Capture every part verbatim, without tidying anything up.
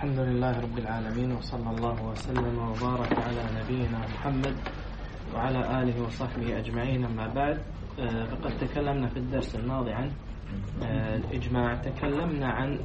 الحمد لله رب العالمين، وصلى الله وسلم وبارك على نبينا محمد وعلى آله وصحبه أجمعين. أما بعد، فقد تكلمنا في الدرس الماضي عن الإجماع. تكلمنا عن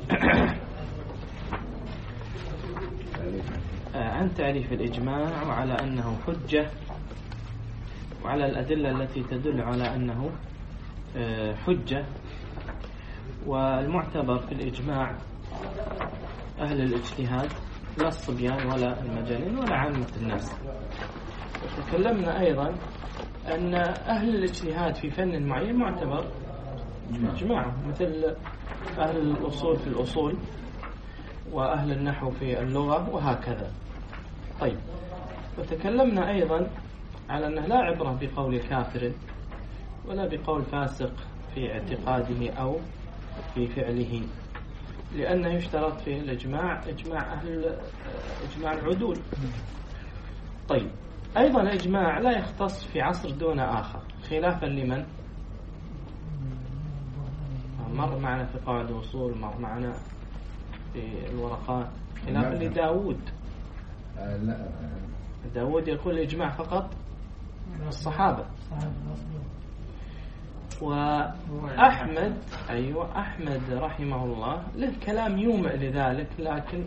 عن تعريف الإجماع، وعلى أنه حجة، وعلى الأدلة التي تدل على أنه حجة. والمعتبر في الإجماع أهل الاجتهاد، لا الصبيان ولا المجانين ولا عامة الناس. وتكلمنا أيضا أن أهل الاجتهاد في فن معين معتبر إجماع، مثل أهل الأصول في الأصول، وأهل النحو في اللغة، وهكذا. طيب، وتكلمنا أيضا على أنه لا عبرة بقول كافر ولا بقول فاسق في اعتقاده أو في فعله، لأنه يشترط في الإجماع إجماع أهل إجماع العدول. طيب، أيضا الإجماع لا يختص في عصر دون آخر، خلافا لمن مر معنا في قواعد الأصول، مر معنا في الورقات، خلافا لداود. داود يقول الإجماع فقط الصحابة. وأحمد أيوة أحمد رحمه الله له كلام يومئ لذلك، لكن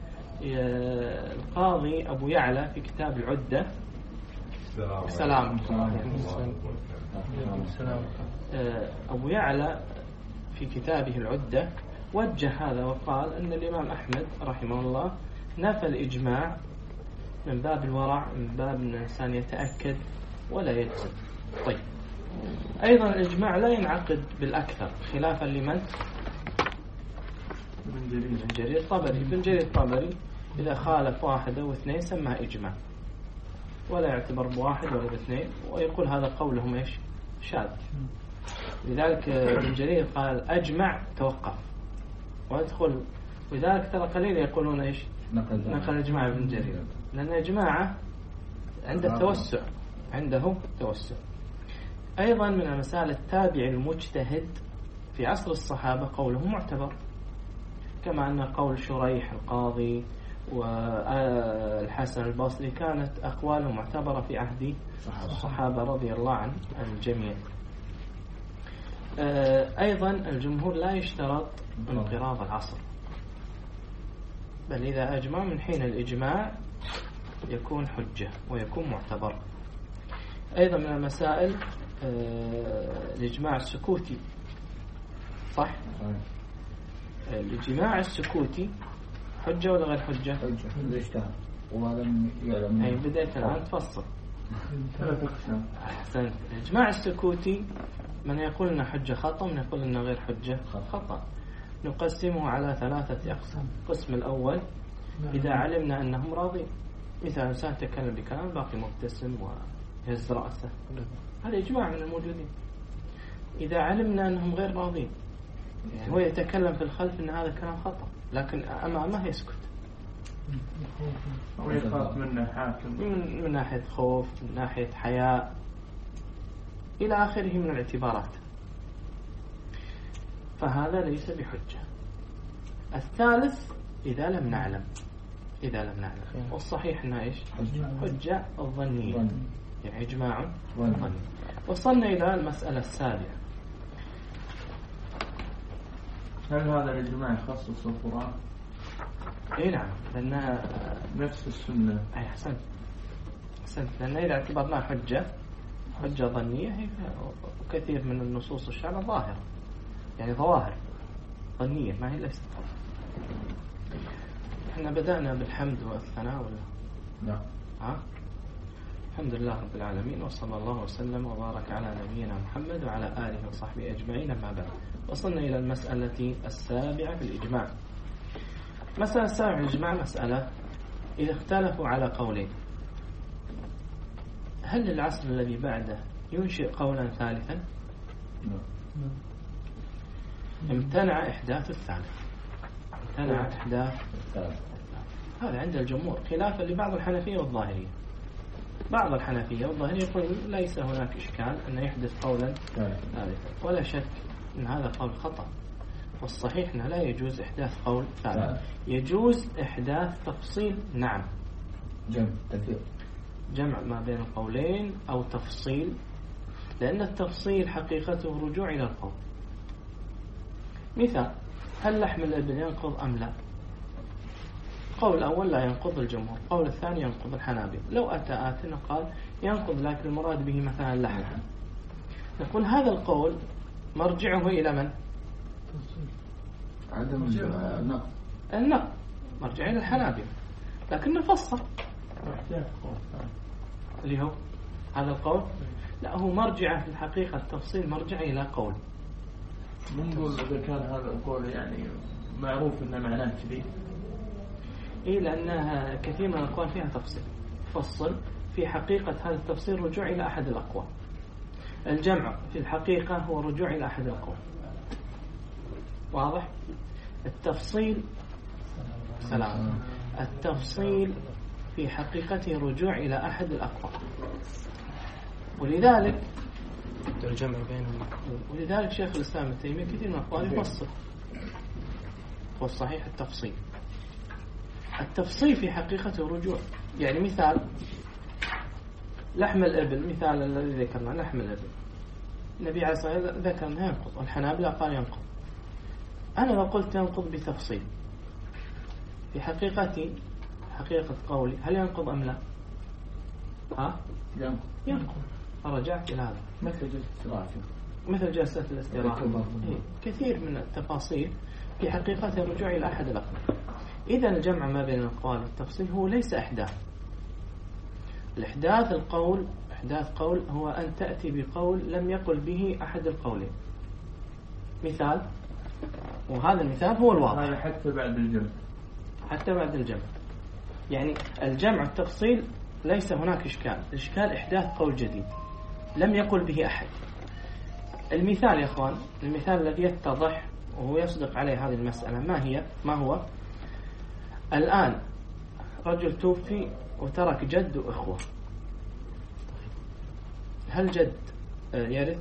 القاضي أبو يعلى في كتاب العدة سلام أبو يعلى في كتابه العدة وجه هذا وقال أن الإمام أحمد رحمه الله نفى الإجماع من باب الورع، من باب أن الإنسان يتأكد ولا يجزم. طيب، أيضا الإجماع لا ينعقد بالأكثر، خلافا لمن؟ ابن جرير الطبري. ابن جرير الطبري إذا خالف واحد أو اثنين سماه إجماع، ولا يعتبر بواحد ولا باثنين، ويقول هذا قولهم إيش؟ شاذ. لذلك ابن جرير قال أجمع توقف وادخل. ولذلك ترى قليل يقولون إيش؟ نقل إجماع ابن جرير، لأن إجماعه عنده توسع، عنده توسع. أيضا من المسائل التابع المجتهد في عصر الصحابة قوله معتبر، كما أن قول شريح القاضي والحسن البصري كانت أقوالهم معتبرة في عهد الصحابة رضي الله عن الجميع. أيضا الجمهور لا يشترط انقراض العصر، بل إذا أجمع من حين الإجماع يكون حجة ويكون معتبر. أيضا من المسائل الإجماع السكوتي، صح؟ الإجماع السكوتي حجة ولا غير حجة؟ حجة إذا اشتهر ولم يعلم. أي بدأت الآن تفصل. أحسنت. الإجماع السكوتي من يقول إنه حجة خطأ، من يقول إنه غير حجة خطأ. نقسمه على ثلاثة أقسام. القسم الأول إذا علمنا أنهم راضين، مثل إنسان تكلم بكلام باقي مبتسم ويهز رأسه، هذا إجماع من الموجودين. إذا علمنا أنهم غير راضين، يعني هو يتكلم في الخلف أن هذا كلام خطأ، لكن أمامه يسكت، أو يخاف منه حاكم من, من ناحية خوف، من ناحية حياء، إلى آخره من الاعتبارات، فهذا ليس بحجة. الثالث إذا لم نعلم، إذا لم نعلم والصحيح أنها إيش؟ حجة الظنية، يعني إجماع ظني. وصلنا إلى المسألة السابعة. هل هذا الإجماع يخصص القرآن؟ إيه نعم، لأنها نفس السنة. أي حسنت حسنت لأن إذا اعتبرناها حجة حجة ظنية، هي كثير من النصوص الشرع ظاهرة، يعني ظواهر ظنية ما هي ليست. احنا بدأنا بالحمد والثناء ولا لا؟ ها؟ الحمد لله رب العالمين، وصلى الله وسلم وبارك على نبينا محمد وعلى آله وصحبه أجمعين. أما بعد، وصلنا إلى المسألة السابعة في الإجماع. مسألة السابعة في الإجماع مسألة إذا اختلفوا على قولين، هل العصر الذي بعده ينشئ قولا ثالثا؟ امتنع إحداث الثالث، امتنع إحداث الثالث. هذا عند الجمهور، خلافا لبعض الحنفية والظاهرية. بعض الحنفية والظاهرية يقول ليس هناك إشكال أن يحدث قولا ثالثا، ولا شك أن هذا قول خطأ، والصحيح أنه لا يجوز إحداث قول ثالث. يجوز إحداث تفصيل، نعم، جمع تفريق، جمع ما بين القولين أو تفصيل، لأن التفصيل حقيقته رجوع إلى القول. مثال: هل لحم الإبل ينقض أم لا؟ قول الأول لا ينقض الجمهور، قول الثاني ينقض الحنابلة. لو أتى آتنا قال ينقض لكن المراد به مثلا اللحم، نقول هذا القول مرجعه إلى من؟ عدم النقض، النقض مرجع إلى الحنابلة، لكن نفصل اللي هو هذا القول لا، هو مرجع في الحقيقة التفصيل مرجع إلى قول. نقول إذا كان هذا القول يعني معروف إنه معناه كذي، إيه، لأنها كثير من الأقوال فيها تفصيل. فصل في حقيقة هذا التفصيل رجوع إلى أحد الأقوال. الجمع في الحقيقة هو رجوع إلى أحد الأقوال. واضح؟ التفصيل سلام التفصيل في حقيقته رجوع إلى أحد الأقوال، ولذلك الجمع بينهم. ولذلك شيخ الإسلام ابن تيمية كثير من الأقوال يفصل، والصحيح التفصيل. التفصيل في حقيقته رجوع. يعني مثال لحم الإبل، مثال الذي ذكرنا لحم الإبل، النبي عليه الصلاة والسلام ذكر أنه ينقض، والحنابلة قال ينقض. أنا لو قلت ينقض بتفصيل، في حقيقتي حقيقة قولي هل ينقض أم لا؟ ها؟ ينقض ينقض. فرجعت إلى هذا مثل جلسة الاستراحة، مثل جلسة الاستراحة. إيه. كثير من التفاصيل في حقيقة الرجوع إلى أحد الأقوال. إذا الجمع ما بين الأقوال والتفصيل هو ليس إحداث. الإحداث القول إحداث قول هو أن تأتي بقول لم يقل به أحد القولين. مثال، وهذا المثال هو الواضح، هذا حتى بعد الجمع، حتى بعد الجمع. يعني الجمع التفصيل ليس هناك إشكال، الإشكال إحداث قول جديد لم يقل به أحد. المثال يا أخوان، المثال الذي يتضح وهو يصدق عليه هذه المسألة ما هي؟ ما هو؟ الآن رجل توفي وترك جد وإخوة، هل جد يرث؟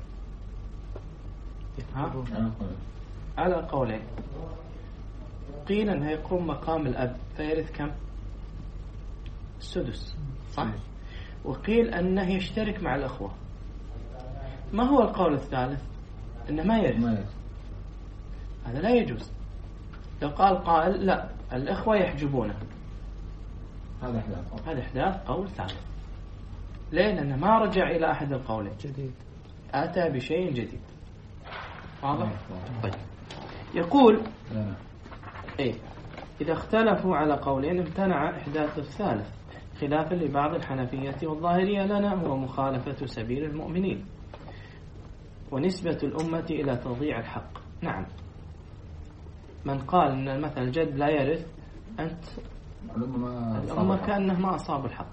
ها؟ على قولين. قيل أنه يقوم مقام الأب فيرث كم؟ السدس، صح؟ وقيل أنه يشترك مع الأخوة. ما هو القول الثالث؟ أنه ما يرث. هذا لا يجوز. لو قال قائل لا الأخوة يحجبونه، هذا إحداث هذا إحداث قول ثالث. ليه؟ لأنه ما رجع إلى أحد القولين، جديد، أتى بشيء جديد. واضح؟ طيب، يقول إيه إذا اختلفوا على قولين امتنع إحداث الثالث، خلافا لبعض الحنفية والظاهرية لنا هو مخالفة سبيل المؤمنين ونسبة الأمة إلى تضييع الحق. نعم، من قال أن مثلا الجد لا يرث، أنت الأمة كأنه ما أصاب الحق.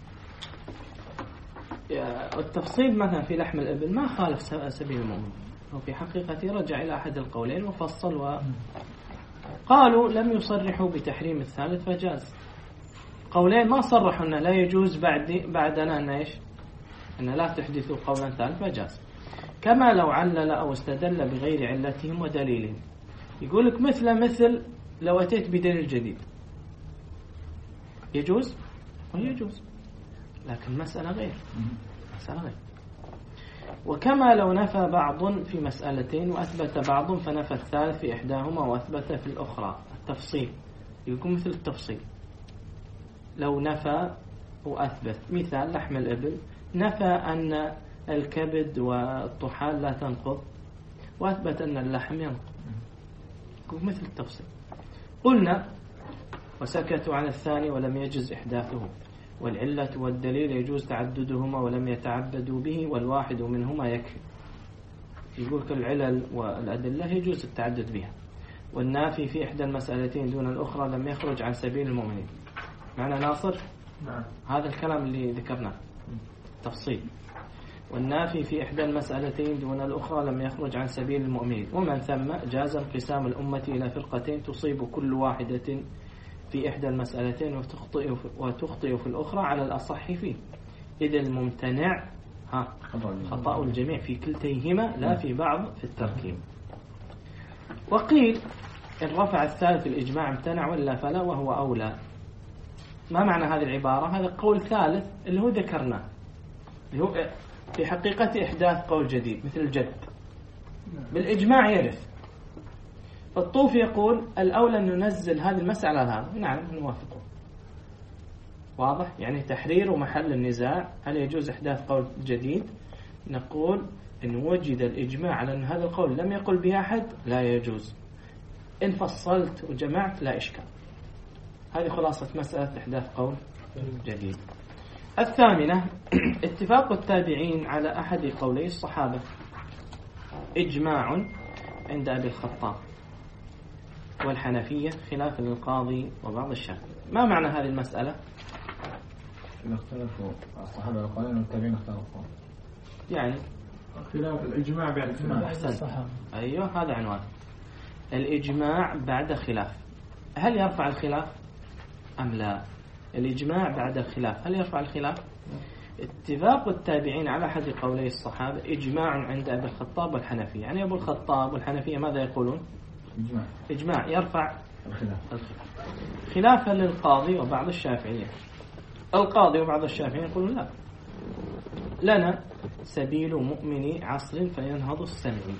التفصيل مثلا في لحم الإبل ما خالف سبيل المؤمنين، وفي حقيقة رجع إلى أحد القولين وفصل، وقالوا لم يصرحوا بتحريم الثالث فجاز. قولين ما صرحوا أنه لا يجوز بعد بعدنا أن إيش؟ أن لا تحدثوا قولا ثالث فجاز. كما لو علل أو استدل بغير علتهم ودليلهم. يقول لك مثل مثل لو أتيت بدليل جديد يجوز؟ ويجوز، لكن مسألة غير مسألة غير. وكما لو نفى بعض في مسألتين وأثبت بعض فنفى الثالث في إحداهما وأثبت في الأخرى. التفصيل يكون مثل التفصيل، لو نفى وأثبت. مثال لحم الإبل، نفى أن الكبد والطحال لا تنقض وأثبت أن اللحم ينقض، يكون مثل التفصيل. قلنا وسكتوا عن الثاني ولم يجز إحداثه، والعلة والدليل يجوز تعددهما ولم يتعبدوا به، والواحد منهما يكفي. يقول العلل والأدلة يجوز التعدد بها. والنافي في إحدى المسألتين دون الأخرى لم يخرج عن سبيل المؤمنين. معنى ناصر؟ نعم. هذا الكلام اللي ذكرناه تفصيل. والنافي في إحدى المسألتين دون الأخرى لم يخرج عن سبيل المؤمنين. ومن ثم جاز انقسام الأمة إلى فرقتين تصيب كل واحدة في إحدى المسألتين وتخطئ وتخطئ في الأخرى على الأصح فيه، إذ الممتنع ها خطأ الجميع في كلتيهما لا في بعض في التركيب. وقيل إن رفع الثالث الإجماع امتنع ولا فلا وهو أولى. ما معنى هذه العبارة؟ هذا قول ثالث اللي هو ذكرناه، اللي هو في حقيقة إحداث قول جديد مثل الجد بالإجماع يرث. فالطوفي يقول الأولى أن ننزل هذه المسألة على هذا. نعم نوافقه، واضح؟ يعني تحرير محل النزاع هل يجوز إحداث قول جديد. نقول إن وجد الإجماع على أن هذا القول لم يقل به أحد لا يجوز. إن فصلت وجمعت لا إشكال. هذه خلاصة مسألة إحداث قول جديد. الثامنة اتفاق التابعين على أحد قولي الصحابة إجماع عند أبي الخطاب والحنفية خلاف للقاضي وبعض الشافعية. ما معنى هذه المسألة؟ إن اختلفوا الصحابة القولين والتابعين اختلفوا، يعني خلاف الإجماع بعد خلاف الصحابة. أيوه هذا عنوان الإجماع بعد خلاف. هل يرفع الخلاف أم لا؟ الإجماع بعد الخلاف هل يرفع الخلاف؟ اتفاق التابعين على أحد قولي الصحابة إجماع عند أبي الخطاب والحنفية. يعني أبو الخطاب والحنفية ماذا يقولون؟ إجماع إجماع يرفع الخلاف. الخلاف خلافا للقاضي وبعض الشافعية. القاضي وبعض الشافعية يقولون لا، لنا سبيل مؤمن عصر فينهض السمعي،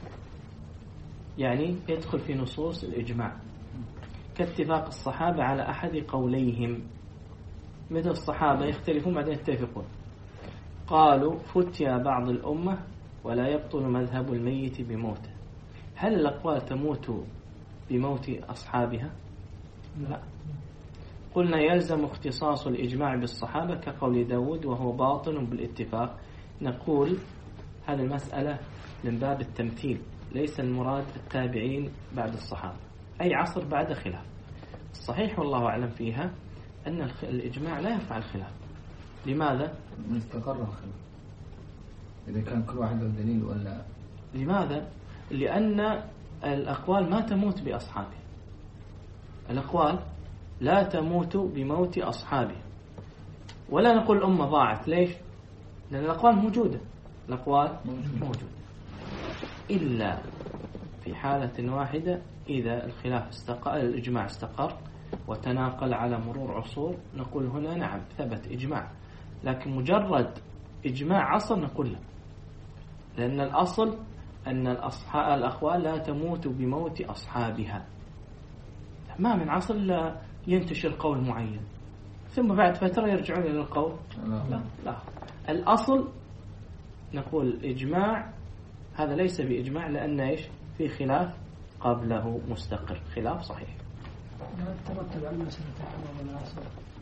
يعني يدخل في نصوص الإجماع كاتفاق الصحابة على أحد قوليهم. مثل الصحابة يختلفون بعدين يتفقون. قالوا فتيا بعض الأمة ولا يبطل مذهب الميت بموته. هل الأقوال تموت بموت أصحابها؟ لا. قلنا يلزم اختصاص الإجماع بالصحابة كقول داود وهو باطن بالاتفاق. نقول هذه المسألة من باب التمثيل، ليس المراد التابعين بعد الصحابة، أي عصر بعد خلاف. الصحيح والله أعلم فيها أن الإجماع لا يرفع الخلاف. لماذا؟ من استقر الخلاف إذا كان كل واحد له دليل ولا. لماذا؟ لأن الأقوال ما تموت بأصحابه. الأقوال لا تموت بموت أصحابه. ولا نقول الأمة ضاعت. ليش؟ لأن الأقوال موجودة. الأقوال موجودة إلا في حالة واحدة، إذا الخلاف استقر، الإجماع استقر وتناقل على مرور عصور، نقول هنا نعم ثبت إجماع. لكن مجرد إجماع عصر نقول لا، لأن الأصل أن الأقوال لا تموت بموت أصحابها. ما من عصر لا ينتشر قول معين ثم بعد فترة يرجعون إلى القول. لا. لا. لا. الأصل نقول إجماع هذا ليس بإجماع، لأن إيش في خلاف قبله مستقر، خلاف صحيح. ترتب على مسألة حرام العصر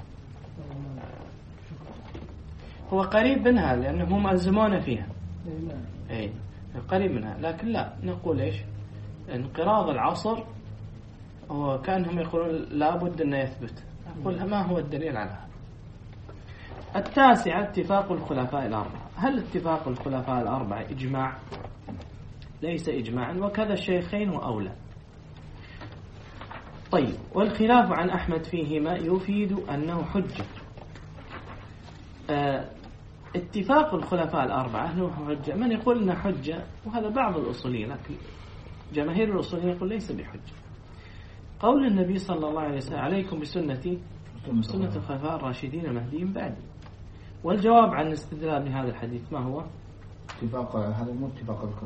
هو قريب منها لأنهم ألزمونا فيها. إيه. أي قريب منها، لكن لا نقول إيش انقراض العصر هو كأنهم يقولون لابد أن يثبت. نقول ما هو الدليل على هذا؟ التاسعة اتفاق الخلفاء الأربعة. هل اتفاق الخلفاء الأربعة إجماع؟ ليس إجماعا، وكذا الشيخين وأولى. طيب، والخلاف عن أحمد فيهما يفيد أنه حجة. اه اتفاق الخلفاء الأربعة أنه حجة. من يقول أنه حجة؟ وهذا بعض الأصوليين، لكن جماهير الأصوليين يقول ليس بحجة. قول النبي صلى الله عليه وسلم عليكم بسنتي سنة الخلفاء الراشدين المهديين بعدي. والجواب عن الاستدلال بهذا الحديث ما هو؟ اتفاق هذا مو اتفاق الكل.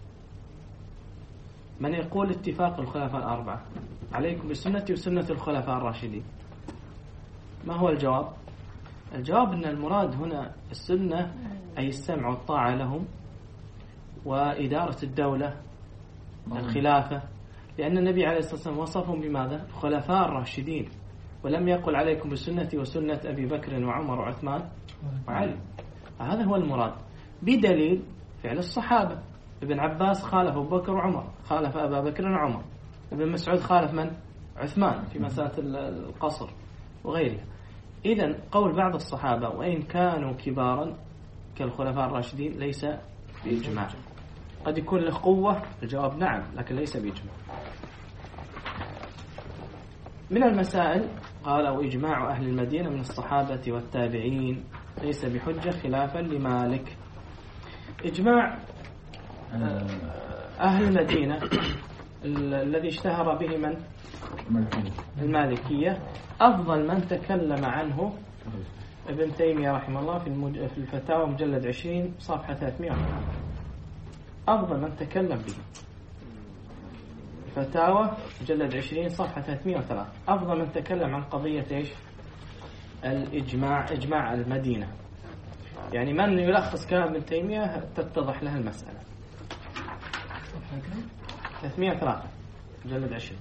من يقول اتفاق الخلفاء الأربعة عليكم بسنتي وسنة الخلفاء الراشدين، ما هو الجواب؟ الجواب أن المراد هنا السنة أي السمع والطاعة لهم وإدارة الدولة الخلافة، لأن النبي عليه الصلاة والسلام وصفهم بماذا؟ الخلفاء الراشدين، ولم يقل عليكم بسنتي وسنة أبي بكر وعمر وعثمان وعلي. هذا هو المراد بدليل فعل الصحابة. ابن عباس خالف أبو بكر وعمر، خالف أبا بكر وعمر. ابن مسعود خالف من؟ عثمان في مسألة القصر وغيرها. إذن قول بعض الصحابة وإن كانوا كبارا كالخلفاء الراشدين ليس بإجماع. قد يكون له قوة، الجواب نعم، لكن ليس بإجماع. من المسائل قال وإجماع أهل المدينة من الصحابة والتابعين ليس بحجة خلافا لمالك. إجماع أهل المدينة الذي اشتهر به من المالكية. أفضل من تكلم عنه ابن تيمية رحمه الله في, المج... في الفتاوى مجلد عشرين صفحة ثلاثمائة. أفضل من تكلم به فتاوى مجلد عشرين صفحة ثلاثمائة وثلاثة. أفضل من تكلم عن قضية إيش؟ الإجماع، إجماع المدينة. يعني من يلخص كلام ابن تيمية تتضح له المسألة. ثلاثمائة وثلاثة مجلد عشرين.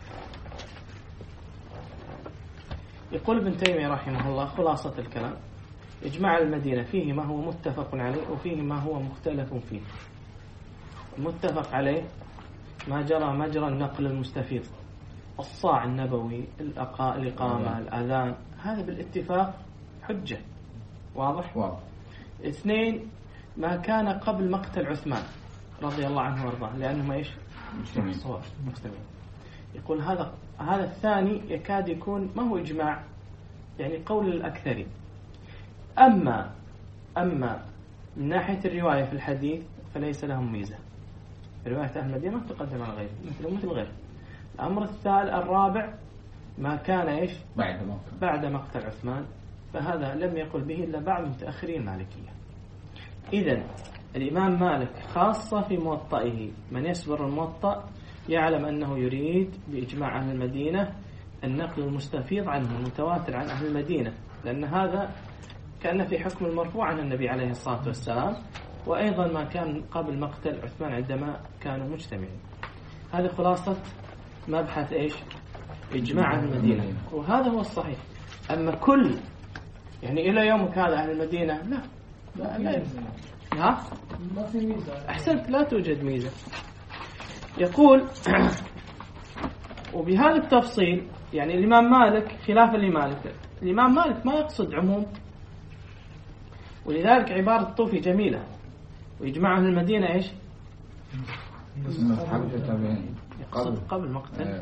يقول ابن تيمية رحمه الله خلاصة الكلام: إجماع المدينة فيه ما هو متفق عليه وفيه ما هو مختلف فيه. المتفق عليه ما جرى مجرى النقل المستفيض، الصاع النبوي، الإقامة، الأذان، هذا بالاتفاق حجة. واضح؟ واضح. اثنين، ما كان قبل مقتل عثمان رضي الله عنه وارضاه، لأنهم ايش؟ مسلمين. مسلمين. يقول هذا هذا الثاني يكاد يكون ما هو إجماع، يعني قول الأكثرين. أما أما من ناحية الرواية في الحديث فليس لهم ميزة. رواية أهل المدينة تقدم على غيره مثل مثل غيره. الأمر الثالث الرابع ما كان إيش؟ بعد مقتل بعد مقتل عثمان، فهذا لم يقل به إلا بعض متأخرين المالكية. إذن الإمام مالك خاصة في موطئه، من يسبر الموطأ يعلم أنه يريد بإجماع أهل المدينة النقل المستفيض عنه المتواتر عن أهل المدينة، لأن هذا كان في حكم المرفوع عن النبي عليه الصلاة والسلام، وأيضا ما كان قبل مقتل عثمان عندما كانوا مجتمعين. هذه خلاصة مبحث إيش؟ إجماع أهل المدينة، وهذا هو الصحيح. أما كل يعني إلى يومك هذا أهل المدينة لا لا, لا ها؟ ما في ميزة. أحسنت، لا توجد ميزة. يقول وبهذا التفصيل يعني الإمام مالك خلاف لمالك. الإمام مالك ما يقصد عموم، ولذلك عبارة الطوفي جميلة: ويجمع أهل المدينة إيش؟ يقصد قبل مقتل.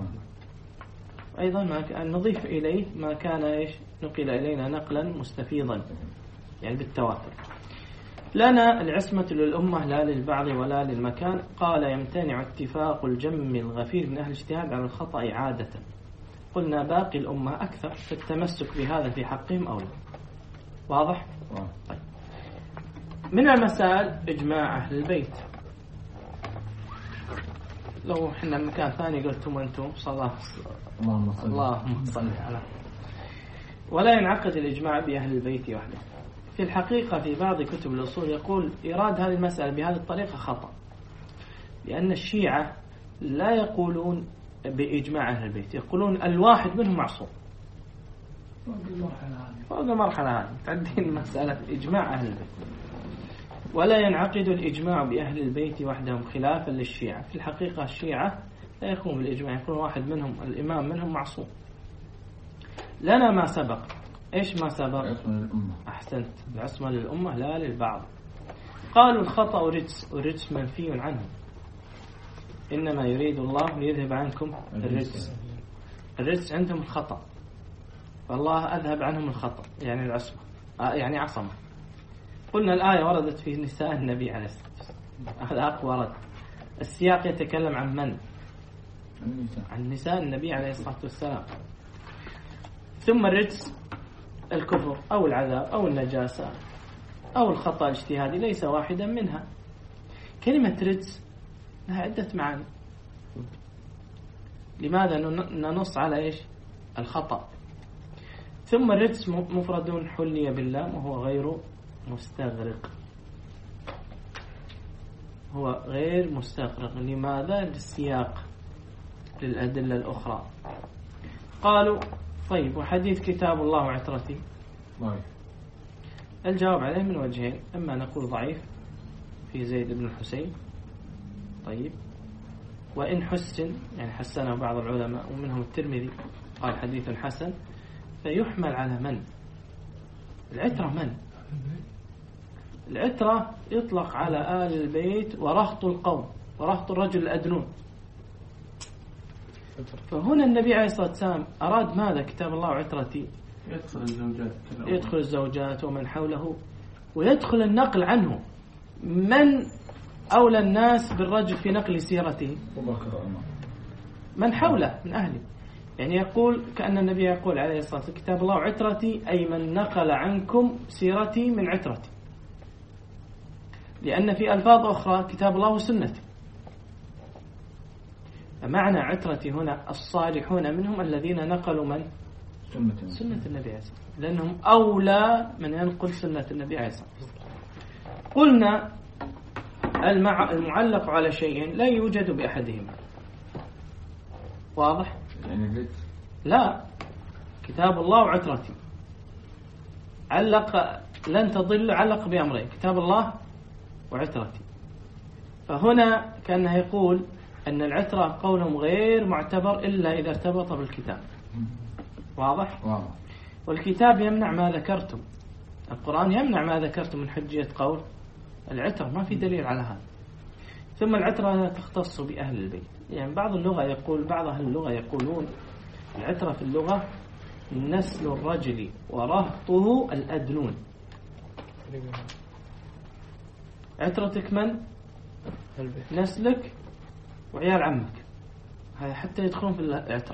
أيضا ما نضيف إليه ما كان إيش؟ نقل إلينا نقلا مستفيضا يعني بالتواتر. لنا العصمة للأمة لا للبعض ولا للمكان. قال: يمتنع اتفاق الجم الغفير من أهل الاجتهاد على الخطأ عادة. قلنا باقي الأمة أكثر، فالتمسك بهذا في حقهم أولى. واضح؟ طيب. من المسائل إجماع أهل البيت. لو حنا مكان ثاني قلتم أنتم صلاة اللهم صل اللهم صل على. ولا ينعقد الإجماع بأهل البيت وحده. في الحقيقة في بعض كتب الأصول يقول إيراد هذه المسألة بهذه الطريقة خطأ، لأن الشيعة لا يقولون بإجماع أهل البيت، يقولون الواحد منهم معصوم. فوق المرحلة هذه تعدين مسألة إجماع أهل البيت. ولا ينعقد الإجماع بأهل البيت وحدهم خلافا للشيعة. في الحقيقة الشيعة لا يقوم بالإجماع، يكون واحد منهم الإمام منهم معصوم. لنا ما سبق. إيش ما سبق؟ أحسنت، العصمة للأمة لا للبعض. قالوا الخطأ رجس، والرجس منفي عنه. إنما يريد الله ليذهب عنكم الرجس. الرجس عندهم الخطأ، فالله أذهب عنهم الخطأ يعني العصمة، يعني عصمة. قلنا الآية وردت في نساء النبي عليه الصلاة والسلام، هذا أقوى رد. السياق يتكلم عن من؟ عن نساء النبي عليه الصلاة والسلام. ثم الرجس الكفر أو العذاب أو النجاسة أو الخطأ الاجتهادي، ليس واحدا منها. كلمة رجس لها عدة معاني. لماذا ننص على إيش؟ الخطأ. ثم الرجس مفرد حلي بالله وهو غير مستغرق، هو غير مستغرق. لماذا؟ للسياق، للأدلة الأخرى. قالوا طيب وحديث كتاب الله وعترتي؟ الجواب عليه من وجهين: أما نقول ضعيف في زيد بن الحسين، طيب، وإن حسن يعني حسنه بعض العلماء ومنهم الترمذي قال حديث حسن، فيحمل على من؟ العترة. من؟ العترة يطلق على آل البيت ورهط القوم ورهط الرجل الأدنون. فهنا النبي عليه الصلاة والسلام أراد ماذا؟ كتاب الله وعترتي يدخل الزوجات يدخل الزوجات ومن حوله، ويدخل النقل عنه من أولى الناس بالرجل في نقل سيرته أبو بكر وعمر من حوله من أهله. يعني يقول كأن النبي يقول عليه الصلاة والسلام كتاب الله وعترتي، أي من نقل عنكم سيرتي من عترتي، لأن في ألفاظ أخرى كتاب الله وسنتي. معنى عترتي هنا الصالحون منهم الذين نقلوا من سنة سنة النبي عليه الصلاة والسلام، لأنهم أولى من ينقل سنة النبي عليه الصلاة والسلام. قلنا المعلق على شيء لا يوجد بأحدهما، واضح؟ يعني ليت لا، كتاب الله وعترتي علق لن تضل، علق بأمرين كتاب الله وعترتي. فهنا كأنه يقول أن العترة قولهم غير معتبر إلا إذا ارتبط بالكتاب. واضح؟ واضح. والكتاب يمنع ما ذكرتم، القرآن يمنع ما ذكرتم من حجية قول العترة، ما في دليل على هذا. ثم العترة لا تختص بأهل البيت، يعني بعض اللغة يقول بعض أهل اللغة يقولون العترة في اللغة نسل الرجل ورهطه الأدنون. عترتك من؟ نسلك وعيال عمك، هذا حتى يدخلون في العترة.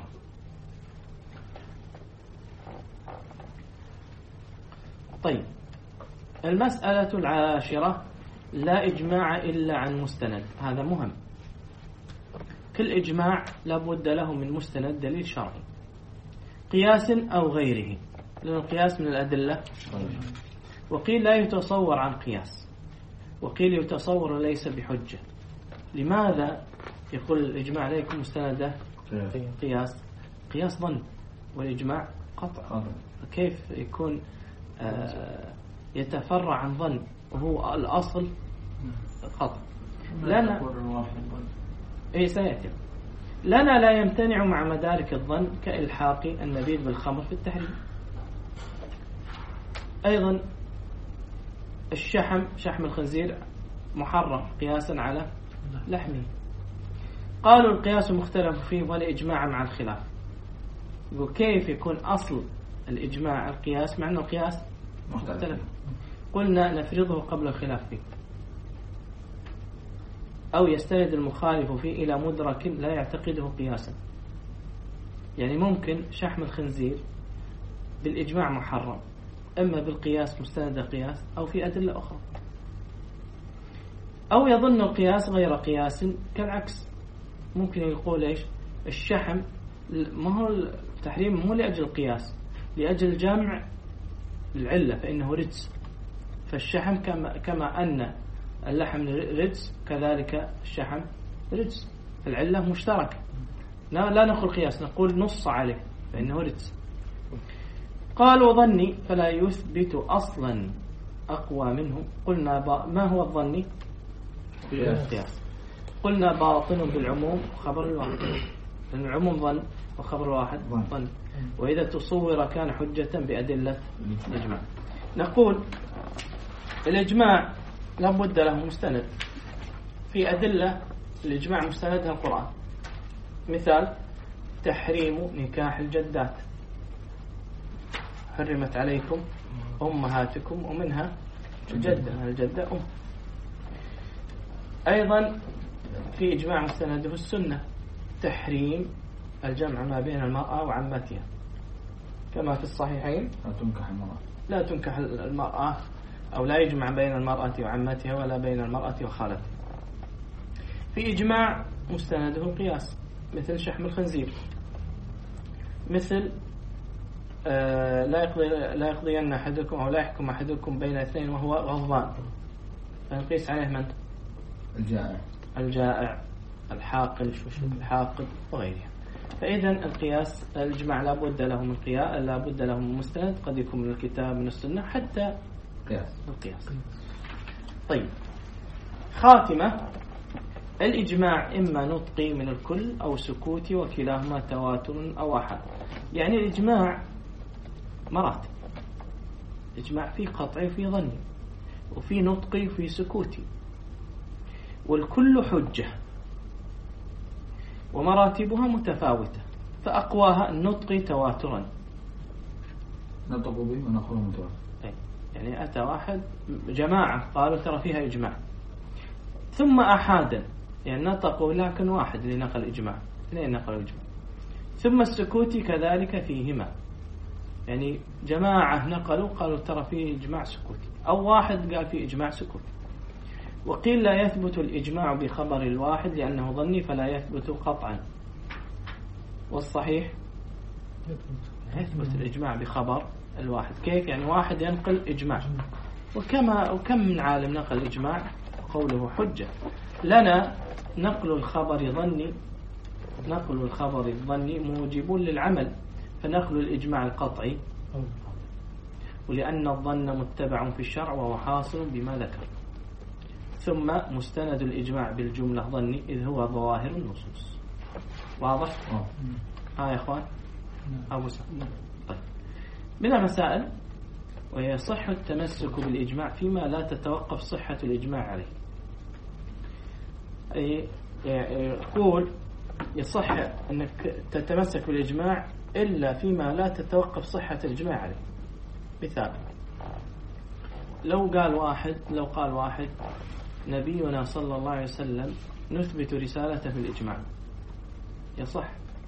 طيب، المسألة العاشرة لا إجماع إلا عن مستند. هذا مهم، كل إجماع لابد له من مستند دليل شرعي، قياس أو غيره، لأن القياس من الأدلة. وقيل لا يتصور عن قياس، وقيل يتصور ليس بحجة. لماذا يقول الإجماع لا يكون مستنده؟ قياس قياس ظن، والإجماع قطع. كيف يكون آه يتفرع عن ظن وهو الأصل قطع؟ لنا أي سيأتي لنا لا يمتنع مع مدارك الظن كإلحاق النبيذ بالخمر في التحريم. أيضا الشحم، شحم الخنزير محرم قياسا على لحمه. قالوا القياس مختلف فيه ولا إجماع مع الخلاف. يقول كيف يكون أصل الإجماع القياس مع أنه القياس مختلف؟ قلنا نفرضه قبل الخلاف فيه، أو يستند المخالف فيه إلى مدرك لا يعتقده قياسا. يعني ممكن شحم الخنزير بالإجماع محرم، إما بالقياس مستند قياس أو في أدلة أخرى، أو يظن القياس غير قياس كالعكس. ممكن يقول إيش الشحم ما هو التحريم مو لأجل القياس، لأجل جمع العلة فإنه رجس. فالشحم كما, كما أن اللحم رجس كذلك الشحم رجس، العلة مشتركة. لا, لا نقول قياس، نقول نص عليه فإنه رجس. قالوا ظني فلا يثبت أصلا أقوى منه. قلنا ما هو الظني؟ قياس. قلنا باطن بالعموم خبر الواحد، لأن العموم ظن وخبر الواحد ظن، وإذا تصور كان حجة بأدلة الإجماع. نقول الإجماع لابد له مستند، في أدلة الإجماع مستندها القرآن. مثال تحريم نكاح الجدات، حرمت عليكم أمهاتكم، ومنها الجدة، الجدة أم. أيضا في إجماع مستنده السنة، تحريم الجمع ما بين المرأة وعمتها، كما في الصحيحين لا تنكح المرأة لا تنكح المرأة أو لا يجمع بين المرأة وعمتها ولا بين المرأة وخالتها. في إجماع مستنده القياس، مثل شحم الخنزير، مثل آه لا يقضي لا يقضين أحدكم أو لا يحكم أحدكم بين اثنين وهو غضبان، فنقيس عليه من؟ الجائع الجائع، الحاقل، شو شو الحاقد وغيرها. فإذا القياس الإجماع لا بد له من قياس، لا بد له من مستند، قد يكون من الكتاب من السنة حتى قياس القياس. طيب، خاتمة الإجماع إما نطقي من الكل أو سكوتي، وكلاهما تواتر أو أحد. يعني الإجماع مراتب، الإجماع فيه قطعي وفيه ظني وفيه نطقي وفيه سكوتي، والكل حجة ومراتبها متفاوتة، فأقواها النطقي تواترا، نطق به ونقول متواتر. يعني أتى واحد جماعة قالوا ترى فيها إجماع، ثم أحادا يعني نطقوا لكن واحد اللي نقل إجماع، اثنين نقلوا إجماع. ثم السكوت كذلك فيهما، يعني جماعة نقلوا قالوا ترى فيه إجماع سكوتي، أو واحد قال فيه إجماع سكوتي. وقيل لا يثبت الإجماع بخبر الواحد لأنه ظني فلا يثبت قطعا، والصحيح يثبت الإجماع بخبر الواحد. كيف يعني؟ واحد ينقل إجماع، وكما وكم من عالم نقل إجماع قوله حجة. لنا نقل الخبر ظني، نقل الخبر الظني موجب للعمل، فنقل الإجماع القطعي، ولأن الظن متبع في الشرع وهو حاصل بما ذكر. ثم مستند الإجماع بالجملة ظني إذ هو ظواهر النصوص. واضح؟ ها يا إخوان أبو سعد. طيب، من المسائل وهي صحة التمسك بالإجماع فيما لا تتوقف صحة الإجماع عليه. أي يقول يصح أنك تتمسك بالإجماع إلا فيما لا تتوقف صحة الإجماع عليه. مثال، لو قال واحد لو قال واحد نبينا صلى الله عليه وسلم نثبت رسالته بالإجماع، يصح؟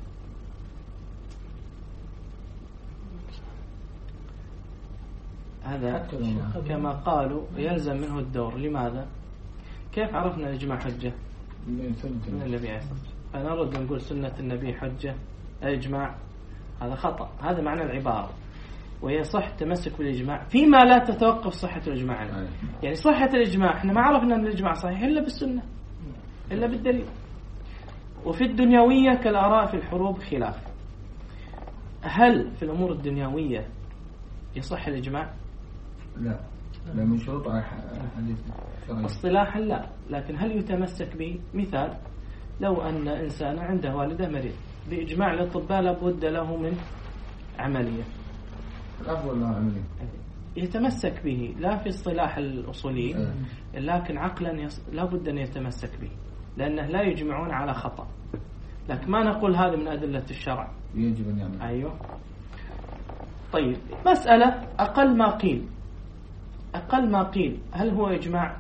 هذا كما قالوا يلزم منه الدور. لماذا؟ كيف عرفنا الإجماع حجة؟ من النبي عليه الصلاة والسلام. فنرد نقول سنة النبي حجة، الإجماع هذا خطأ. هذا معنى العبارة، وهي صح التمسك بالإجماع فيما لا تتوقف صحة الإجماع عنه. يعني صحة الإجماع احنا ما عرفنا أن الإجماع صحيح إلا بالسنة، إلا بالدليل. وفي الدنيوية كالآراء في الحروب خلاف. هل في الأمور الدنيوية يصح الإجماع؟ لا، لا من شروط حديث اصطلاحا لا، لكن هل يتمسك به؟ مثال، لو أن إنسان عنده والده مريض، بإجماع الأطباء لابد له من عملية، الأفضل له عملية، يتمسك به لا في اصطلاح الأصوليين، لكن عقلا يص... لابد أن يتمسك به، لأنه لا يجمعون على خطأ. لكن ما نقول هذا من أدلة الشرع، يجب أن يعمل. أيوه. طيب، مسألة أقل ما قيل، أقل ما قيل هل هو إجماع؟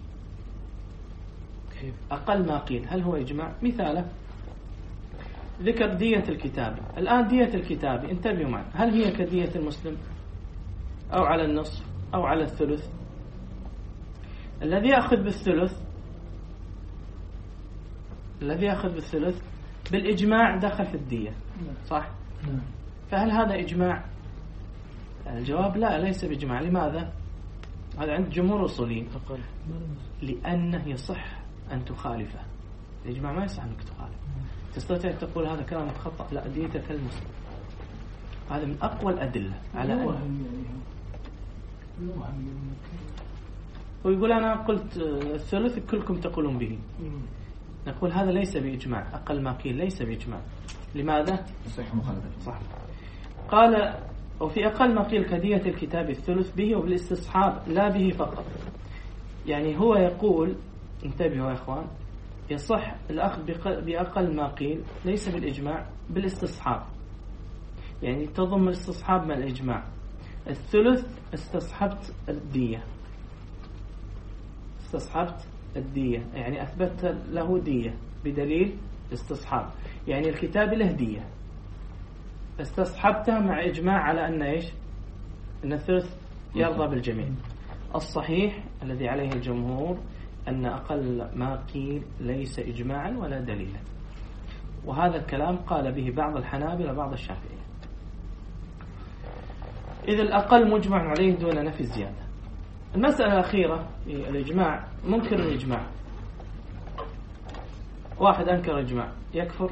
أقل ما قيل هل هو إجماع؟ مثاله ذكر دية الكتاب. الآن دية الكتاب انتبهوا معي، هل هي كدية المسلم أو على النصف أو على الثلث؟ الذي يأخذ بالثلث الذي يأخذ بالثلث بالإجماع دخل في الدية، صح؟ فهل هذا إجماع؟ الجواب لا، ليس بإجماع. لماذا؟ هذا عند جمهور أصوليين، لأنه يصح أن تخالفه. الإجماع ما يصح أنك تخالف. تستطيع تقول هذا كلام خطأ، لا، ديتك المسلم. هذا من أقوى الأدلة على أن ويقول أنا قلت الثلث كلكم تقولون به. نقول هذا ليس بإجماع، أقل ما قيل ليس بإجماع. لماذا؟ صح مخالفة. صح. قال وفي أقل ما قيل كدية الكتاب الثلث به وبالاستصحاب لا به فقط. يعني هو يقول، انتبهوا يا إخوان، يصح الأخذ بأقل ما قيل ليس بالإجماع، بالاستصحاب. يعني تضم الاستصحاب مع الإجماع. الثلث استصحبت الدية، استصحبت الدية يعني أثبت له دية بدليل استصحاب. يعني الكتاب له دية، استصحبتها مع إجماع على أن إيش؟ أن الثلث يرضى بالجميع. الصحيح الذي عليه الجمهور أن أقل ما قيل ليس إجماعا ولا دليلا، وهذا الكلام قال به بعض الحنابلة وبعض الشافعية. إذا الأقل مجمع عليه دون نفي الزيادة. المسألة الأخيرة الإجماع، منكر الإجماع. واحد أنكر إجماع يكفر؟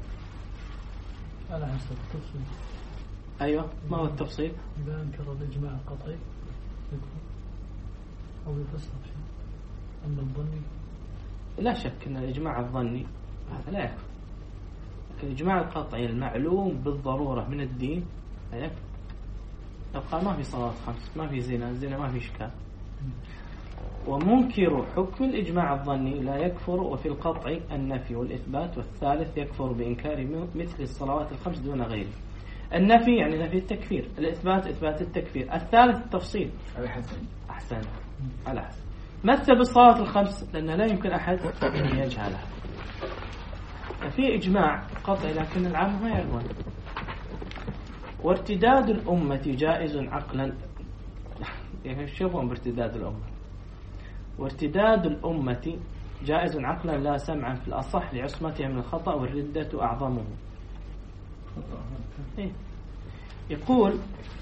على حسب التفصيل. أيوة، ما هو التفصيل؟ إذا أنكر الإجماع القطعي يكفر أو يفسر شيء. أما الظني لا شك أن الإجماع الظني هذا لا يكفر، لكن الإجماع القطعي المعلوم بالضرورة من الدين لا يكفر. لو قال ما في صلاة خمس، ما في زنا، الزنا ما في إشكال. ومنكر حكم الإجماع الظني لا يكفر، وفي القطع النفي والإثبات، والثالث يكفر بإنكار مثل الصلوات الخمس دون غيره. النفي يعني نفي التكفير، الإثبات إثبات التكفير، الثالث التفصيل على حسب. أحسن على حسب. مثل بالصلاة الخمس لأنه لا يمكن أحد أن يجهلها. ففي إجماع قطعي لكن العام ما يعلمون. وارتداد الأمة جائز عقلا، يعني شوفون بارتداد الأمة. وارتداد الأمة جائز عقلا لا سمعا في الأصح لعصمتها من الخطأ والردة أعظمه. إيه؟ يقول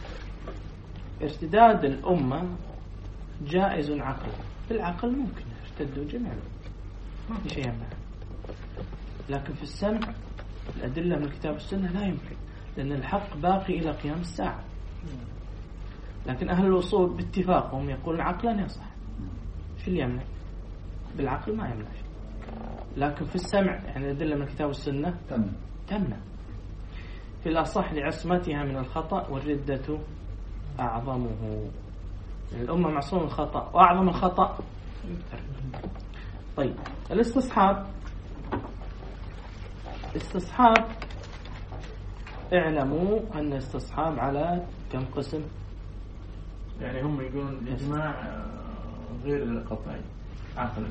ارتداد الأمة جائز عقلا، بالعقل ممكن يرتدوا جميعا ما في شيء يمنع، لكن في السمع الأدلة من الكتاب والسنة لا يمكن، لأن الحق باقي إلى قيام الساعة. لكن أهل الوصول باتفاقهم يقولون عقلا يصح. شو اللي يمنع؟ بالعقل ما يمنع شيء، لكن في السمع يعني الأدلة من الكتاب والسنة تمنع تمنع. في الأصح لعصمتها من الخطأ والردة أعظمه، يعني الأمة معصومة من الخطأ وأعظم الخطأ. طيب الاستصحاب، استصحاب اعلموا أن الاستصحاب على كم قسم؟ يعني هم يقولون الإجماع غير القطعي عقلا.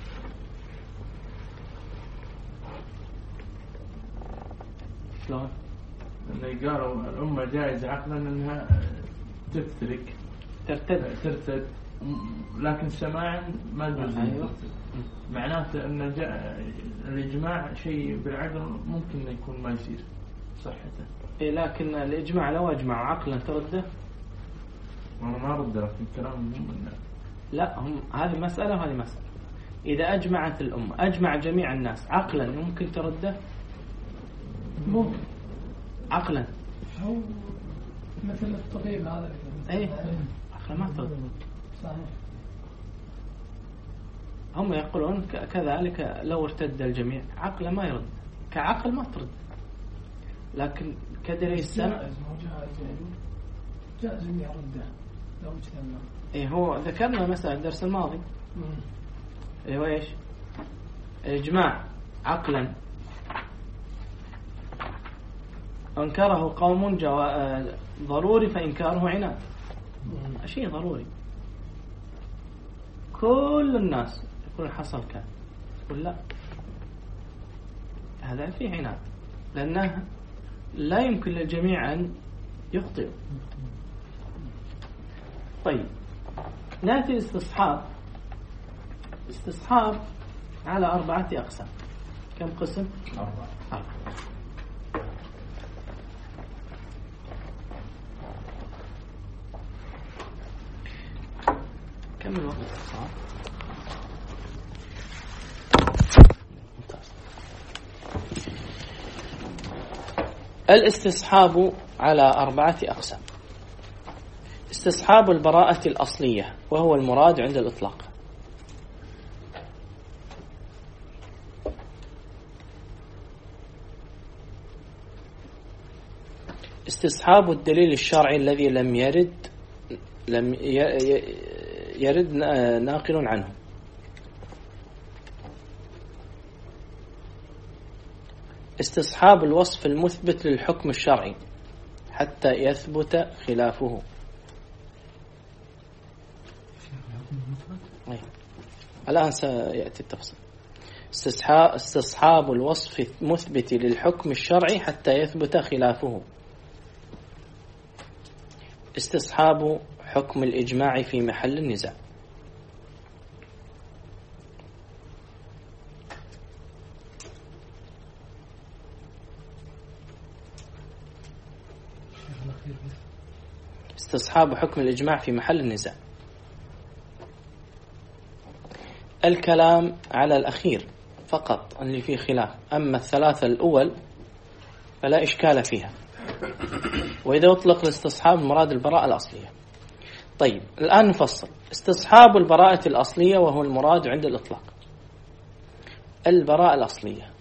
شلون؟ لأن قالوا الأمة جائز عقلا أنها تفترك ترتد ترتد لكن سماعا ما تجوز. أيوه. معناته أن الإجماع شيء بالعقل ممكن يكون ما يصير صحته. إيه لكن الإجماع لو أجمع عقلا ترده. أنا ما رد لكن كلام من لا، هم هذه مسألة وهذه مسألة. إذا أجمعت الأمة أجمع جميع الناس عقلا ممكن ترده؟ ممكن عقلا. هو مثل الطبيب هذا. أي عقلا ما ترد. صحيح. هم يقولون كذلك لو ارتد الجميع عقلا ما يرد، كعقل ما ترد، لكن كدري السمع جائز جائز إني أرده لو اجتمع. إيه هو ذكرنا مسألة الدرس الماضي. إيه هو إيش؟ الإجماع عقلا أنكره قوم جوا... ضروري فإنكاره عناد. شيء ضروري كل الناس يقول حصل كان، يقول لا هذا فيه عناد، لأنه لا يمكن للجميع أن يخطئوا. طيب نأتي استصحاب. استصحاب على أربعة أقسام. كم قسم؟ أربعة. أربعة. كم الوقت استصحاب؟ الاستصحاب على أربعة أقسام. استصحاب البراءة الأصلية وهو المراد عند الإطلاق. استصحاب الدليل الشرعي الذي لم يرد لم يرد ناقل عنه. استصحاب الوصف المثبت للحكم الشرعي حتى يثبت خلافه. الآن سيأتي التفصيل. استصحاب الوصف المثبت للحكم الشرعي حتى يثبت خلافه. استصحاب حكم الإجماع في محل النزاع. استصحاب حكم الإجماع في محل النزاع. الكلام على الأخير فقط اللي فيه خلاف، أما الثلاثة الأول فلا إشكال فيها. وإذا أطلق الاستصحاب مراد البراءة الأصلية. طيب الآن نفصل. استصحاب البراءة الأصلية وهو المراد عند الإطلاق. البراءة الأصلية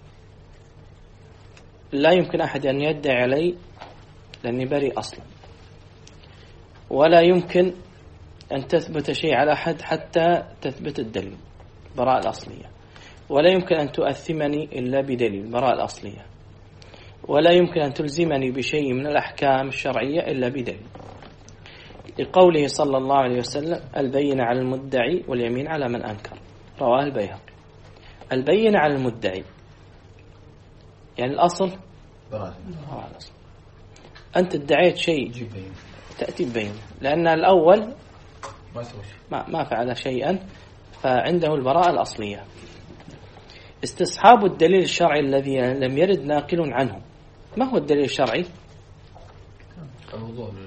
لا يمكن أحد أن يدعي علي لأني بريء أصلا، ولا يمكن أن تثبت شيء على أحد حتى تثبت الدليل، براءة الأصلية. ولا يمكن أن تؤثمني إلا بدليل، براءة الأصلية. ولا يمكن أن تلزمني بشيء من الأحكام الشرعية إلا بدليل. لقوله صلى الله عليه وسلم البينة على المدعي واليمين على من أنكر، رواه البيهقي. البينة على المدعي يعني الأصل براءة. الأصل أنت ادعيت شيء تأتي ببينة، لأن الأول ما ما فعل شيئا فعنده البراءة الأصلية. استصحاب الدليل الشرعي الذي لم يرد ناقل عنه. ما هو الدليل الشرعي؟ الوضوء.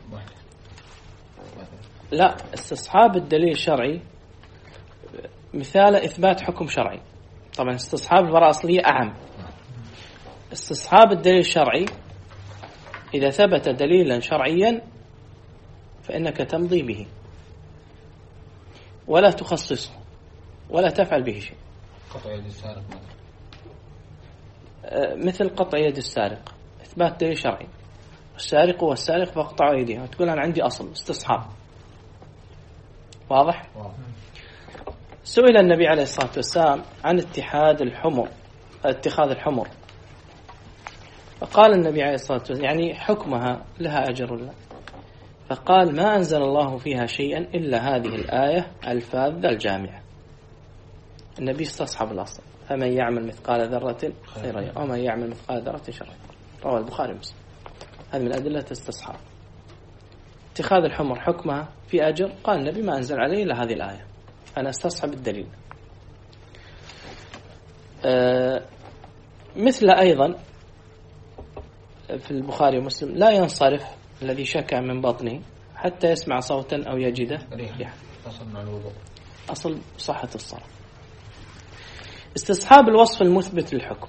لا، استصحاب الدليل الشرعي مثال إثبات حكم شرعي. طبعا استصحاب البراءة الأصلية أعم. استصحاب الدليل الشرعي إذا ثبت دليلا شرعيا فإنك تمضي به ولا تخصصه ولا تفعل به شيء. قطع يد السارق مثل قطع يد السارق، إثبات دليل شرعي، السارق والسارق فاقطعوا أيديهم، تقول أنا عندي أصل استصحاب. واضح؟ واضح. سئل النبي عليه الصلاة والسلام عن اتحاد الحمر اتخاذ الحمر، فقال النبي عليه الصلاة والسلام يعني حكمها لها أجر ولا؟ فقال ما أنزل الله فيها شيئا إلا هذه الآية الفاذة الجامعة. النبي استصحب الأصل، فمن يعمل مثقال ذرة خيرا يره ومن يعمل مثقال ذرة شرا يره، رواه البخاري ومسلم. هذه من أدلة استصحاب. اتخاذ الحمر حكمها في أجر، قال النبي ما أنزل عليه إلا هذه الآية، أنا استصحب الدليل. أه مثل أيضا في البخاري ومسلم لا ينصرف الذي شكى من بطنه حتى يسمع صوتا أو يجده ريحا. أصل صحة الصلاة. استصحاب الوصف المثبت للحكم،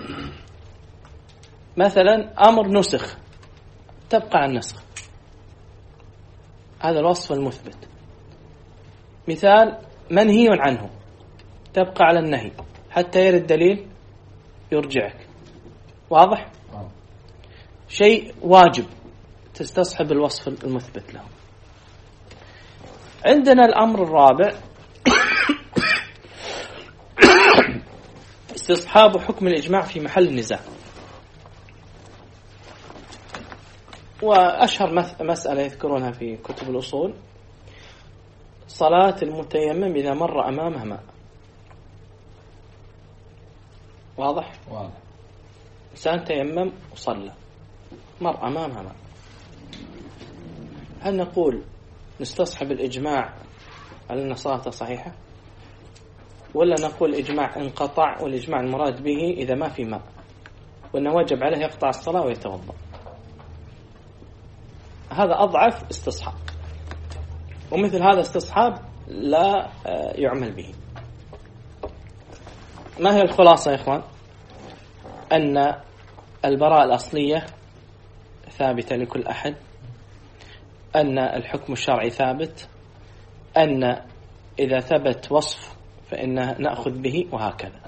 مثلا أمر نسخ تبقى عن نسخ، هذا الوصف المثبت. مثال منهي عنه تبقى على النهي حتى يرد دليل يرجعك. واضح؟ شيء واجب تستصحب الوصف المثبت له. عندنا الأمر الرابع استصحاب حكم الإجماع في محل النزاع. وأشهر مسألة يذكرونها في كتب الأصول صلاة المتيمم إذا مر أمامه ماء. واضح؟ واضح. إنسان تيمم وصلى مر أمامها ماء، هل نقول نستصحب الإجماع على أن صلاته صحيحة، ولا نقول الإجماع انقطع والإجماع المراد به إذا ما في ماء وأنه وجب عليه يقطع الصلاة ويتوضأ؟ هذا أضعف استصحاب، ومثل هذا استصحاب لا يعمل به. ما هي الخلاصة يا إخوان؟ أن البراءة الأصلية ثابتة لكل أحد، أن الحكم الشرعي ثابت، أن إذا ثبت وصف فإن نأخذ به، وهكذا.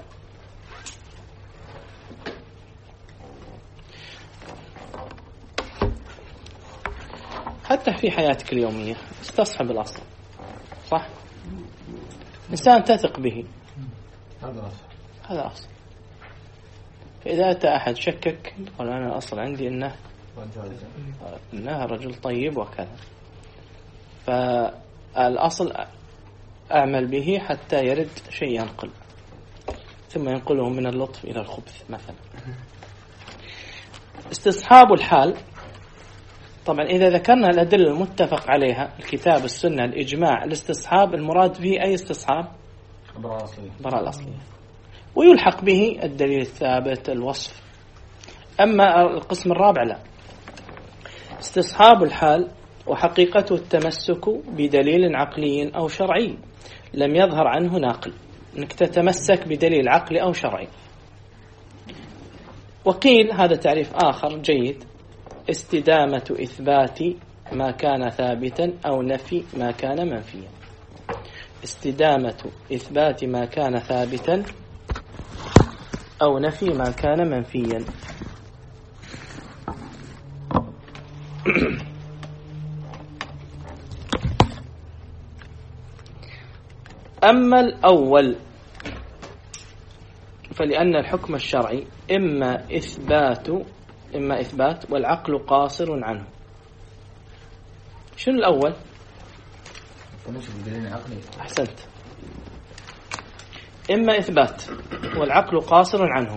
حتى في حياتك اليومية استصحب الأصل، صح؟ إنسان تثق به هذا أصل، هذا أصل. فإذا أتى أحد شكك قال أنا أصل عندي إنه إنه رجل طيب وكذا، فالأصل أعمل به حتى يرد شيء ينقل، ثم ينقله من اللطف إلى الخبث مثلا. استصحاب الحال، طبعا إذا ذكرنا الأدلة المتفق عليها الكتاب السنة الإجماع الاستصحاب المراد به أي استصحاب؟ براءة الأصلية، ويلحق به الدليل الثابت الوصف. أما القسم الرابع لا، استصحاب الحال وحقيقته التمسك بدليل عقلي أو شرعي لم يظهر عنه ناقل، أنك تتمسك بدليل عقلي أو شرعي. وقيل هذا تعريف آخر جيد، استدامة إثبات ما كان ثابتا أو نفي ما كان منفيا. استدامة إثبات ما كان ثابتا أو نفي ما كان منفيا. أما الأول فلأن الحكم الشرعي إما إثبات إما إثبات والعقل قاصر عنه. شنو الأول؟ التمسك بالدليل العقلي. أحسنت. إما إثبات والعقل قاصر عنه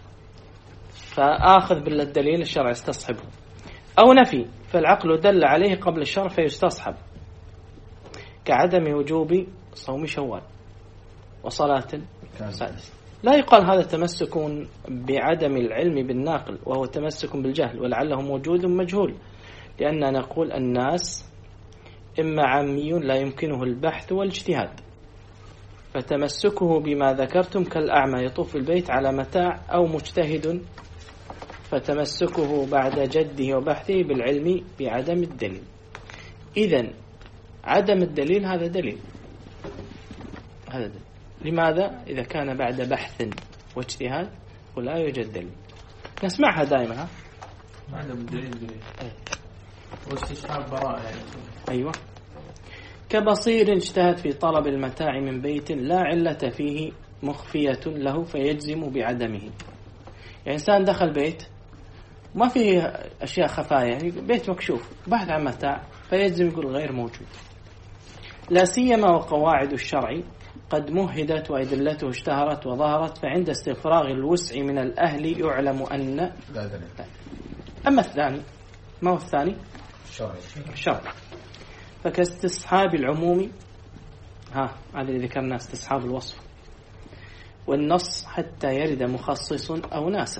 فآخذ بالدليل الشرع يستصحبه، أو نفي فالعقل دل عليه قبل الشرع فيستصحب، كعدم وجوب صوم شوال وصلاة سادس. لا يقال هذا تمسك بعدم العلم بالناقل وهو تمسك بالجهل ولعله موجود مجهول، لأننا نقول الناس إما عامي لا يمكنه البحث والاجتهاد، فتمسكه بما ذكرتم كالأعمى يطوف البيت على متاع، أو مجتهد فتمسكه بعد جده وبحثه بالعلم بعدم الدليل. إذن عدم الدليل هذا دليل، هذا دليل. لماذا؟ إذا كان بعد بحث واجتهاد ولا يوجد دليل. نسمعها دائما. ها؟ عدم الدليل دليل واستصحاب براءة يعني. أيوة. كبصير اجتهد في طلب المتاع من بيت لا علة فيه مخفية له فيجزم بعدمه. يعني إنسان دخل بيت ما فيه أشياء خفايا، يعني بيت مكشوف، بحث عن متاع فيجزم يقول غير موجود. لا سيما وقواعد الشرع قد مهدت وأدلته اشتهرت وظهرت، فعند استفراغ الوسع من الأهل يعلم أن لا دليل. أما الثاني، ما هو الثاني؟ الشرع. الشرع. فكاستصحاب العموم، ها هذا اللي ذكرنا استصحاب الوصف والنص حتى يرد مخصص أو ناسخ.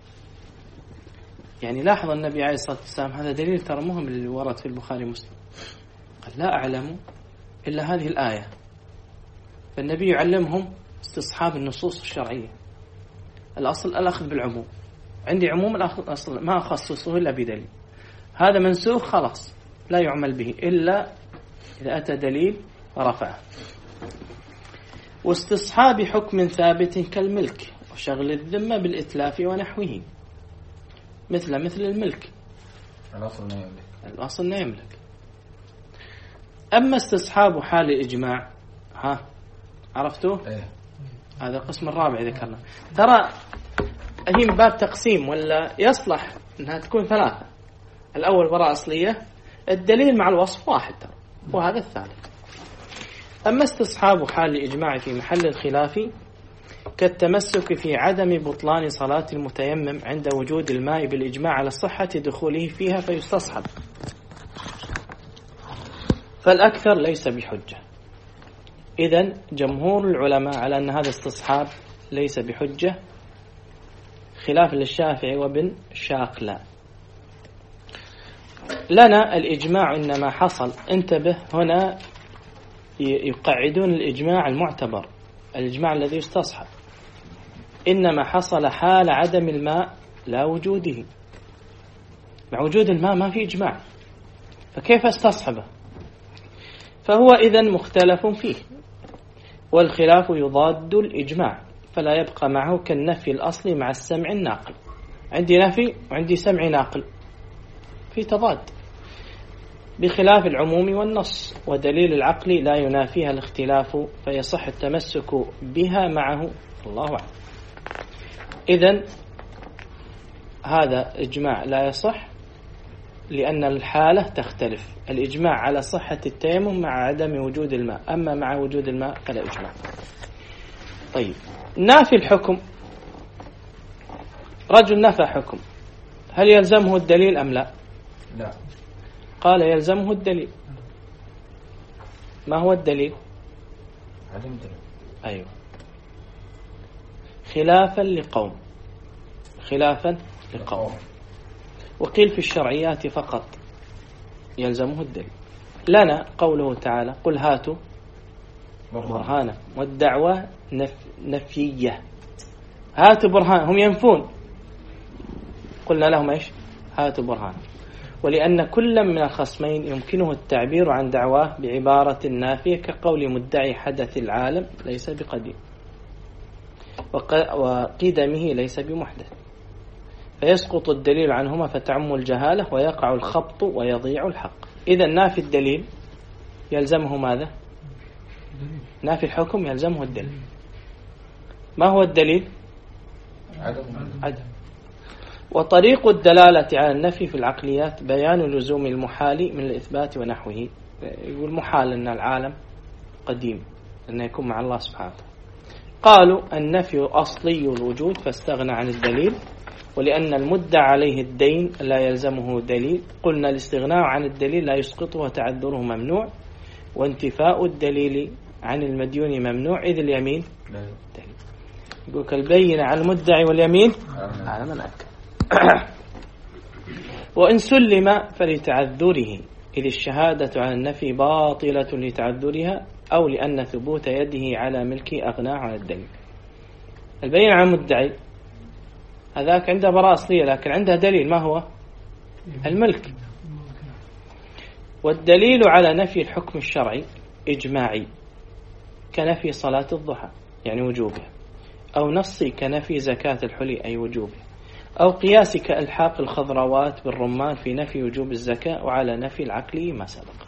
يعني لاحظ النبي عليه الصلاة والسلام هذا دليل ترى مهم اللي ورد في البخاري ومسلم، قال لا أعلم إلا هذه الآية، فالنبي يعلمهم استصحاب النصوص الشرعية. الأصل الأخذ بالعموم، عندي عموم الأصل ما أخصصه إلا بدليل، هذا منسوخ خلاص لا يعمل به إلا إذا أتى دليل ورفعه. واستصحاب حكم ثابت كالملك وشغل الذمة بالإتلاف ونحوه، مثل مثل الملك، الأصل لا يملك، الأصل لا يملك. أما استصحاب حال الإجماع، ها عرفتوه؟ إيه؟ هذا القسم الرابع ذكرنا. ترى هي من باب تقسيم ولا يصلح أنها تكون ثلاثة. الأول براءة أصلية، الدليل مع الوصف واحد ترى، وهذا الثالث. أما استصحاب حال الإجماع في محل الخلاف كالتمسك في عدم بطلان صلاة المتيمم عند وجود الماء بالإجماع على صحة دخوله فيها فيستصحب، فالأكثر ليس بحجة. إذن جمهور العلماء على أن هذا استصحاب ليس بحجة، خلاف للشافعي وابن شاقلة. لنا الإجماع إنما حصل، انتبه هنا يقعدون الإجماع المعتبر، الإجماع الذي يستصحب إنما حصل حال عدم الماء لا وجوده. مع وجود الماء ما في إجماع، فكيف استصحبه؟ فهو إذن مختلف فيه، والخلاف يضاد الإجماع، فلا يبقى معه كالنفي الأصلي مع السمع الناقل. عندي نفي وعندي سمع ناقل، في تضاد، بخلاف العموم والنص، ودليل العقل لا ينافيها الاختلاف فيصح التمسك بها معه، الله أعلم. إذن هذا إجماع لا يصح لأن الحالة تختلف، الإجماع على صحة التيمم مع عدم وجود الماء، أما مع وجود الماء فلا إجماع. طيب، نافي الحكم، رجل نفى حكم، هل يلزمه الدليل أم لا؟ لا. قال يلزمه الدليل. ما هو الدليل؟ عدم دليل. أيوة، خلافا لقوم، خلافا لقوم. وقيل في الشرعيات فقط يلزمه الدليل. لنا قوله تعالى قل هاتوا برهانا، والدعوة نف... نفية، هاتوا برهان، هم ينفون، قلنا لهم ايش؟ هاتوا برهان. ولأن كل من الخصمين يمكنه التعبير عن دعواه بعبارة نافية، كقول مدعي حدث العالم ليس بقديم وق... وقدمه ليس بمحدث، فيسقط الدليل عنهما فتعم الجهالة ويقع الخبط ويضيع الحق. إذا نافي الدليل يلزمه ماذا؟ نافي الحكم يلزمه الدليل. ما هو الدليل؟ عدم. عدم. وطريق الدلالة على النفي في العقليات بيان لزوم المحال من الإثبات ونحوه. يقول محال أن العالم قديم أنه يكون مع الله سبحانه. قالوا النفي أصلي الوجود فاستغنى عن الدليل، ولأن المدعى عليه الدين لا يلزمه دليل. قلنا الاستغناء عن الدليل لا يسقطه وتعذره ممنوع، وانتفاء الدليل عن المديون ممنوع إذ اليمين دليل. يقول كالبينة على المدعي واليمين على من أنكر. وإن سلم فلتعذره، إذ الشهادة على النفي باطلة لتعذرها، أو لأن ثبوت يده على ملكه أغناه عن الدليل. البينة على المدعي هذاك عنده براءة أصلية، لكن عنده دليل، ما هو؟ الملك. والدليل على نفي الحكم الشرعي إجماعي كنفي صلاة الضحى يعني وجوبها، أو نصي كنفي زكاة الحلي أي وجوبها، أو قياسي كإلحاق الخضروات بالرمان في نفي وجوب الزكاة، وعلى نفي العقلي ما سبق.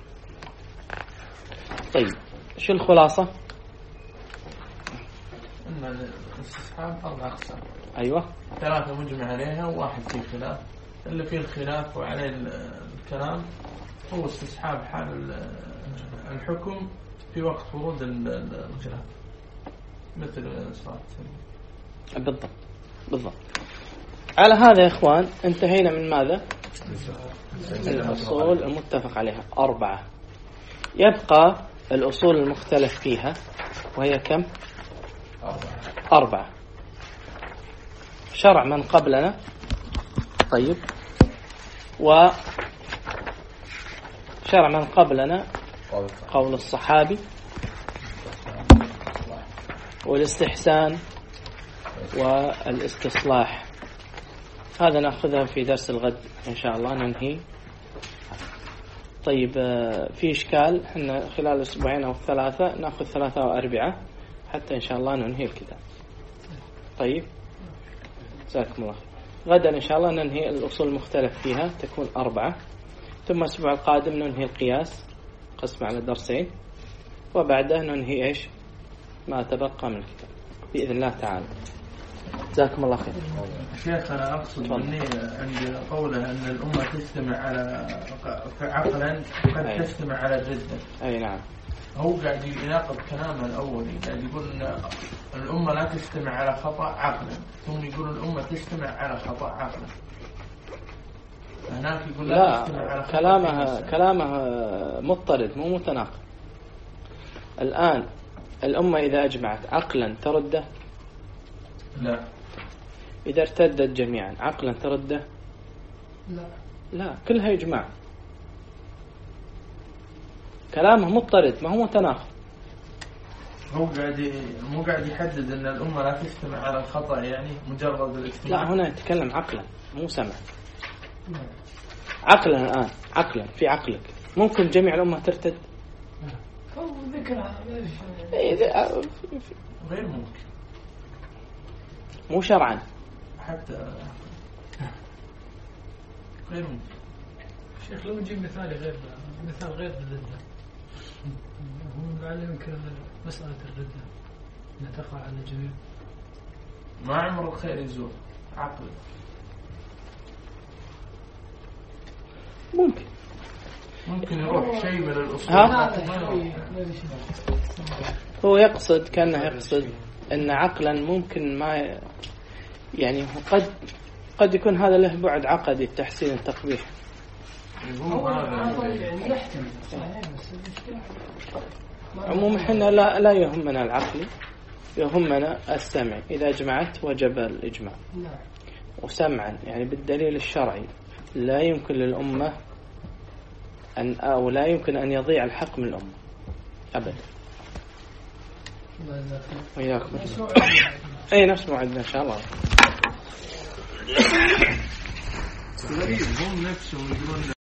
طيب شو الخلاصة؟ أن الاستصحاب أربع أقسام. أيوة، ثلاثة مجمع عليها وواحد فيه خلاف. اللي فيه الخلاف وعليه الكلام هو استصحاب حال الحكم في وقت ورود الخلاف، مثل صلاة. بالضبط بالضبط. على هذا يا إخوان انتهينا من ماذا؟ الأصول المتفق عليها أربعة. يبقى الأصول المختلف فيها، وهي كم؟ أربعة. شرع من قبلنا، طيب، وشرع من قبلنا قول الصحابي، والاستحسان والاستصلاح. هذا نأخذها في درس الغد إن شاء الله ننهي. طيب في إشكال، إحنا خلال أسبوعين أو ثلاثة نأخذ ثلاثة أو أربعة حتى إن شاء الله ننهي الكتاب. طيب جزاكم الله. غدا إن شاء الله ننهي الأصول المختلف فيها، تكون أربعة. ثم الأسبوع القادم ننهي القياس قسم على درسين، وبعده ننهي إيش ما تبقى من الكتاب بإذن الله تعالى. جزاكم الله خير. شيخ أنا أقصد مني عند قوله أن الأمة تجتمع على عقلا قد تجتمع على الردة. أي نعم. هو قاعد يناقض كلامه الأولي، قاعد يقول أن الأمة لا تجتمع على خطأ عقلا، ثم يقول الأمة تجتمع على خطأ عقلا. هناك يقول لا, لا تجتمع على خطأ. كلامها كلامها مضطرد مو متناقض. الآن الأمة إذا أجمعت عقلا ترده؟ لا. إذا ارتدت جميعا عقلا ترده؟ لا. لا، كلها إجماع. كلامه مضطرد ما هو متناقض. هو قاعد مو قاعد يحدد أن الأمة لا تجتمع على الخطأ، يعني مجرد الاجتماع. لا، هنا يتكلم عقلا مو سمع. عقلا الآن، عقلا في عقلك ممكن جميع الأمة ترتد؟ هو ذكرها غير ممكن، مو شرعا حتى غير ممكن. شيخ لو نجيب مثال غير مثال غير الردة، هو لعله يمكن مسألة الردة أن تقع على الجميع. ما عمر الخير يزور عقل. ممكن ممكن يروح شيء من الأصول. هو يقصد كأنه يقصد أن عقلا ممكن ما يعني قد قد يكون هذا له بعد عقدي التحسين التقبيح. عموما احنا لا لا يهمنا العقل، يهمنا السمع. إذا جمعت وجب الإجماع، وسمعا يعني بالدليل الشرعي لا يمكن للأمة أن أو لا يمكن أن يضيع الحق من الأمة أبدا. وياكم أي نفس موعدنا إن شاء الله. هم نفسهم يقولون